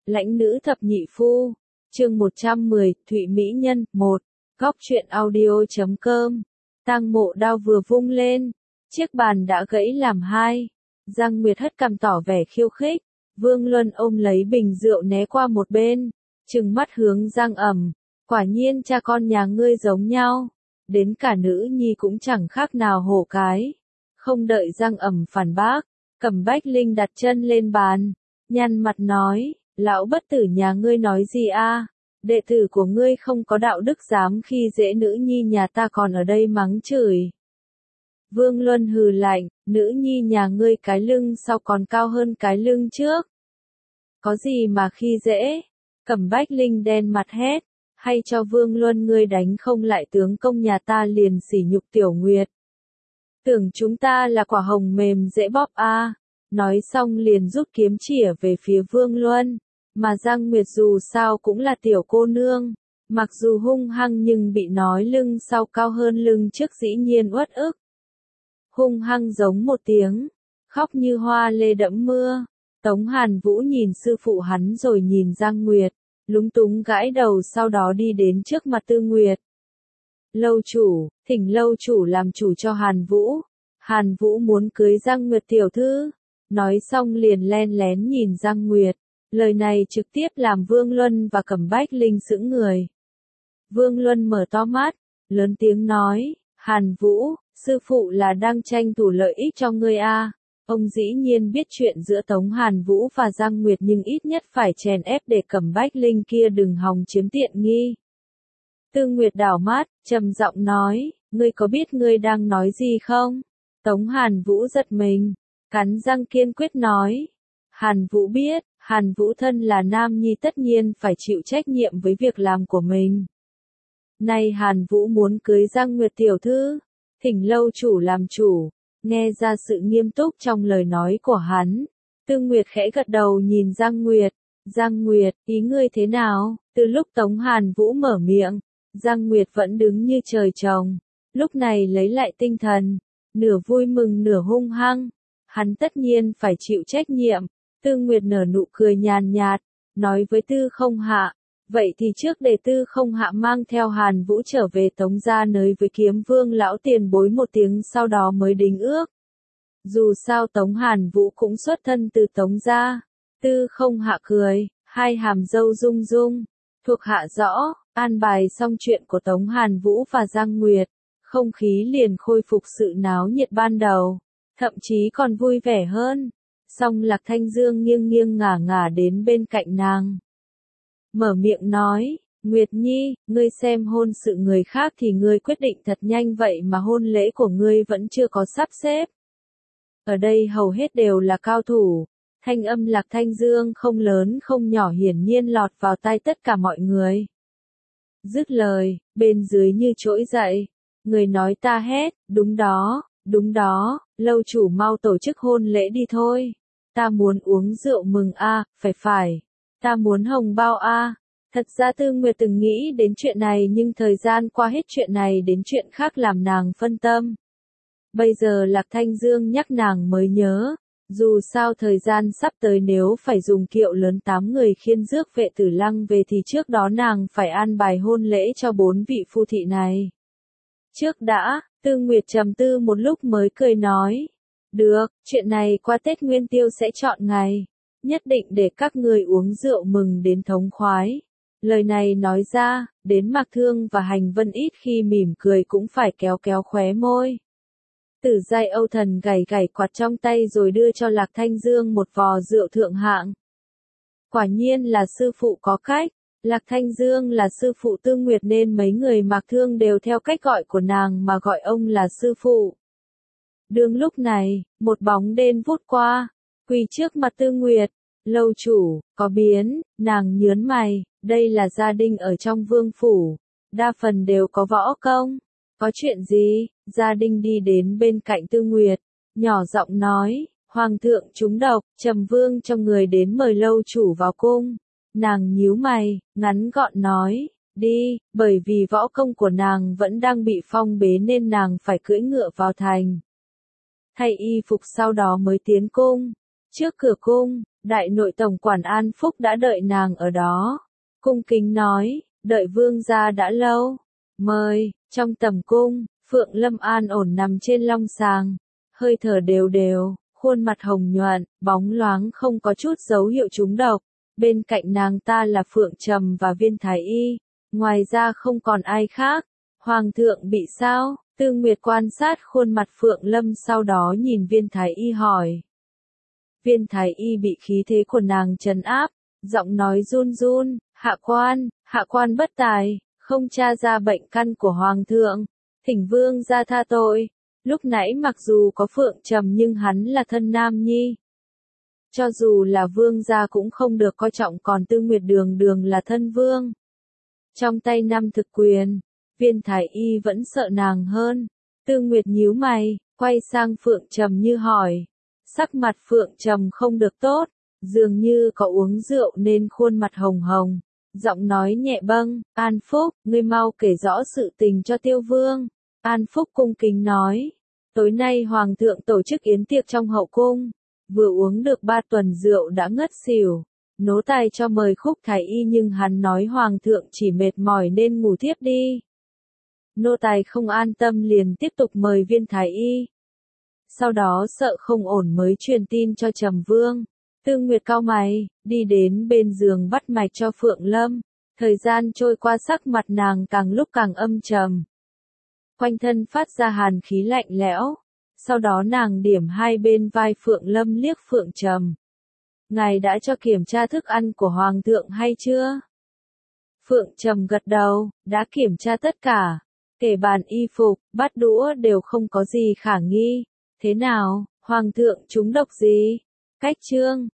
Lãnh nữ thập nhị phu. Chương 110, Thụy Mỹ Nhân, 1. Góc truyện audio.com. Tang Mộ đao vừa vung lên, chiếc bàn đã gãy làm hai. Giang Nguyệt hất cằm tỏ vẻ khiêu khích. Vương Luân ôm lấy bình rượu né qua một bên, trừng mắt hướng Giang Ẩm. Quả nhiên cha con nhà ngươi giống nhau. Đến cả nữ nhi cũng chẳng khác nào hổ cái. Không đợi Giang Ẩm phản bác, Cẩm Bách Linh đặt chân lên bàn, nhăn mặt nói, lão bất tử nhà ngươi nói gì a? Đệ tử của ngươi không có đạo đức dám khi dễ nữ nhi nhà ta còn ở đây mắng chửi. Vương Luân hừ lạnh, nữ nhi nhà ngươi cái lưng sau còn cao hơn cái lưng trước. Có gì mà khi dễ? Cẩm Bách Linh đen mặt hét, hay cho Vương Luân ngươi đánh không lại tướng công nhà ta liền sỉ nhục Tiểu Nguyệt. Tưởng chúng ta là quả hồng mềm dễ bóp a? Nói xong liền rút kiếm chĩa về phía Vương Luân, mà Giang Nguyệt dù sao cũng là tiểu cô nương, mặc dù hung hăng nhưng bị nói lưng sau cao hơn lưng trước dĩ nhiên uất ức. Hung hăng giống một tiếng, khóc như hoa lê đẫm mưa. Tống Hàn Vũ nhìn sư phụ hắn rồi nhìn Giang Nguyệt, lúng túng gãi đầu sau đó đi đến trước mặt Tư Nguyệt. Lâu chủ, thỉnh lâu chủ làm chủ cho Hàn Vũ. Hàn Vũ muốn cưới Giang Nguyệt tiểu thư. Nói xong liền len lén nhìn Giang Nguyệt. Lời này trực tiếp làm Vương Luân và Cẩm Bách Linh sững người. Vương Luân mở to mắt, lớn tiếng nói, Hàn Vũ, sư phụ là đang tranh thủ lợi ích cho ngươi a. Ông dĩ nhiên biết chuyện giữa Tống Hàn Vũ và Giang Nguyệt nhưng ít nhất phải chèn ép để Cẩm Bách Linh kia đừng hòng chiếm tiện nghi. Tư Nguyệt đảo mắt, trầm giọng nói, ngươi có biết ngươi đang nói gì không? Tống Hàn Vũ giật mình, cắn răng kiên quyết nói. Hàn Vũ biết, Hàn Vũ thân là nam nhi tất nhiên phải chịu trách nhiệm với việc làm của mình. Nay Hàn Vũ muốn cưới Giang Nguyệt tiểu thư, thỉnh lâu chủ làm chủ. Nghe ra sự nghiêm túc trong lời nói của hắn, Tư Nguyệt khẽ gật đầu nhìn Giang Nguyệt. Giang Nguyệt, ý ngươi thế nào? Từ lúc Tống Hàn Vũ mở miệng, Giang Nguyệt vẫn đứng như trời trồng. Lúc này lấy lại tinh thần, nửa vui mừng nửa hung hăng. Hắn tất nhiên phải chịu trách nhiệm. Tư Nguyệt nở nụ cười nhàn nhạt, nói với Tư Không Hạ, vậy thì trước để Tư Không Hạ mang theo Hàn Vũ trở về Tống gia nới với Kiếm Vương lão tiền bối một tiếng sau đó mới đính ước. Dù sao Tống Hàn Vũ cũng xuất thân từ Tống gia. Tư Không Hạ cười, hai hàm râu rung rung, thuộc hạ rõ. An bài xong chuyện của Tống Hàn Vũ và Giang Nguyệt, không khí liền khôi phục sự náo nhiệt ban đầu, thậm chí còn vui vẻ hơn. Song Lạc Thanh Dương nghiêng nghiêng ngả ngả đến bên cạnh nàng. Mở miệng nói, Nguyệt Nhi, ngươi xem hôn sự người khác thì ngươi quyết định thật nhanh vậy mà hôn lễ của ngươi vẫn chưa có sắp xếp. Ở đây hầu hết đều là cao thủ. Thanh âm Lạc Thanh Dương không lớn không nhỏ hiển nhiên lọt vào tai tất cả mọi người. Dứt lời, bên dưới như trỗi dậy. Người nói ta hét, đúng đó, lâu chủ mau tổ chức hôn lễ đi thôi. Ta muốn uống rượu mừng a, phải. Ta muốn hồng bao a. Thật ra Tư Nguyệt từng nghĩ đến chuyện này nhưng thời gian qua hết chuyện này đến chuyện khác làm nàng phân tâm. Bây giờ Lạc Thanh Dương nhắc nàng mới nhớ. Dù sao thời gian sắp tới nếu phải dùng kiệu lớn 8 người khiên rước vệ tử lăng về thì trước đó nàng phải an bài hôn lễ cho 4 vị phu thị này. Trước đã, Tư Nguyệt trầm tư một lúc mới cười nói. Được, chuyện này qua Tết Nguyên Tiêu sẽ chọn ngày. Nhất định để các người uống rượu mừng đến thống khoái. Lời này nói ra, đến Mạc Thương và Hành Vân ít khi mỉm cười cũng phải kéo kéo khóe môi. Tử Giai Âu Thần gảy quạt trong tay rồi đưa cho Lạc Thanh Dương một vò rượu thượng hạng. Quả nhiên là sư phụ có cách. Lạc Thanh Dương là sư phụ Tư Nguyệt nên mấy người Mạc Thương đều theo cách gọi của nàng mà gọi ông là sư phụ. Đương lúc này, một bóng đen vút qua, quỳ trước mặt Tư Nguyệt. Lâu chủ, có biến, nàng nhớn mày, đây là gia đình ở trong vương phủ. Đa phần đều có võ công. Có chuyện gì? Gia đình đi đến bên cạnh Tư Nguyệt, nhỏ giọng nói, Hoàng thượng trúng độc, Trầm Vương trong người đến mời lâu chủ vào cung. Nàng nhíu mày, ngắn gọn nói, đi, bởi vì võ công của nàng vẫn đang bị phong bế nên nàng phải cưỡi ngựa vào thành. Thay y phục sau đó mới tiến cung. Trước cửa cung, Đại nội tổng quản An Phúc đã đợi nàng ở đó. Cung kính nói, đợi vương gia đã lâu. Mời, trong tầm cung, Phượng Lâm an ổn nằm trên long sàng. Hơi thở đều đều, khuôn mặt hồng nhuận, bóng loáng không có chút dấu hiệu trúng độc. Bên cạnh nàng ta là Phượng Trầm và Viên Thái Y. Ngoài ra không còn ai khác. Hoàng thượng bị sao? Tư Nguyệt quan sát khuôn mặt Phượng Lâm sau đó nhìn Viên Thái Y hỏi. Viên Thái Y bị khí thế của nàng trấn áp, giọng nói run run, hạ quan bất tài, không tra ra bệnh căn của Hoàng thượng, thỉnh vương ra tha tội. Lúc nãy mặc dù có Phượng Trầm nhưng hắn là thân nam nhi. Cho dù là vương gia cũng không được coi trọng, còn Tư Nguyệt đường đường là thân vương. Trong tay năm thực quyền, Viên Thái Y vẫn sợ nàng hơn. Tư Nguyệt nhíu mày, quay sang Phượng Trầm như hỏi. Sắc mặt Phượng Trầm không được tốt, dường như có uống rượu nên khuôn mặt hồng hồng. Giọng nói nhẹ bâng, An Phúc, ngươi mau kể rõ sự tình cho Tiêu Vương. An Phúc cung kính nói. Tối nay Hoàng thượng tổ chức yến tiệc trong hậu cung. Vừa uống được 3 tuần rượu đã ngất xỉu. Nố tài cho mời Khúc Thái Y nhưng hắn nói Hoàng thượng chỉ mệt mỏi nên ngủ thiếp đi. Nô tài không an tâm liền tiếp tục mời Viên Thái Y. Sau đó sợ không ổn mới truyền tin cho Trầm Vương. Tư Nguyệt cau mày, đi đến bên giường bắt mạch cho Phượng Lâm. Thời gian trôi qua sắc mặt nàng càng lúc càng âm trầm. Quanh thân phát ra hàn khí lạnh lẽo. Sau đó nàng điểm hai bên vai Phượng Lâm liếc Phượng Trầm. Ngài đã cho kiểm tra thức ăn của Hoàng thượng hay chưa? Phượng Trầm gật đầu, đã kiểm tra tất cả. Kể bàn y phục, bát đũa đều không có gì khả nghi. Thế nào, Hoàng thượng trúng độc gì? Cách chương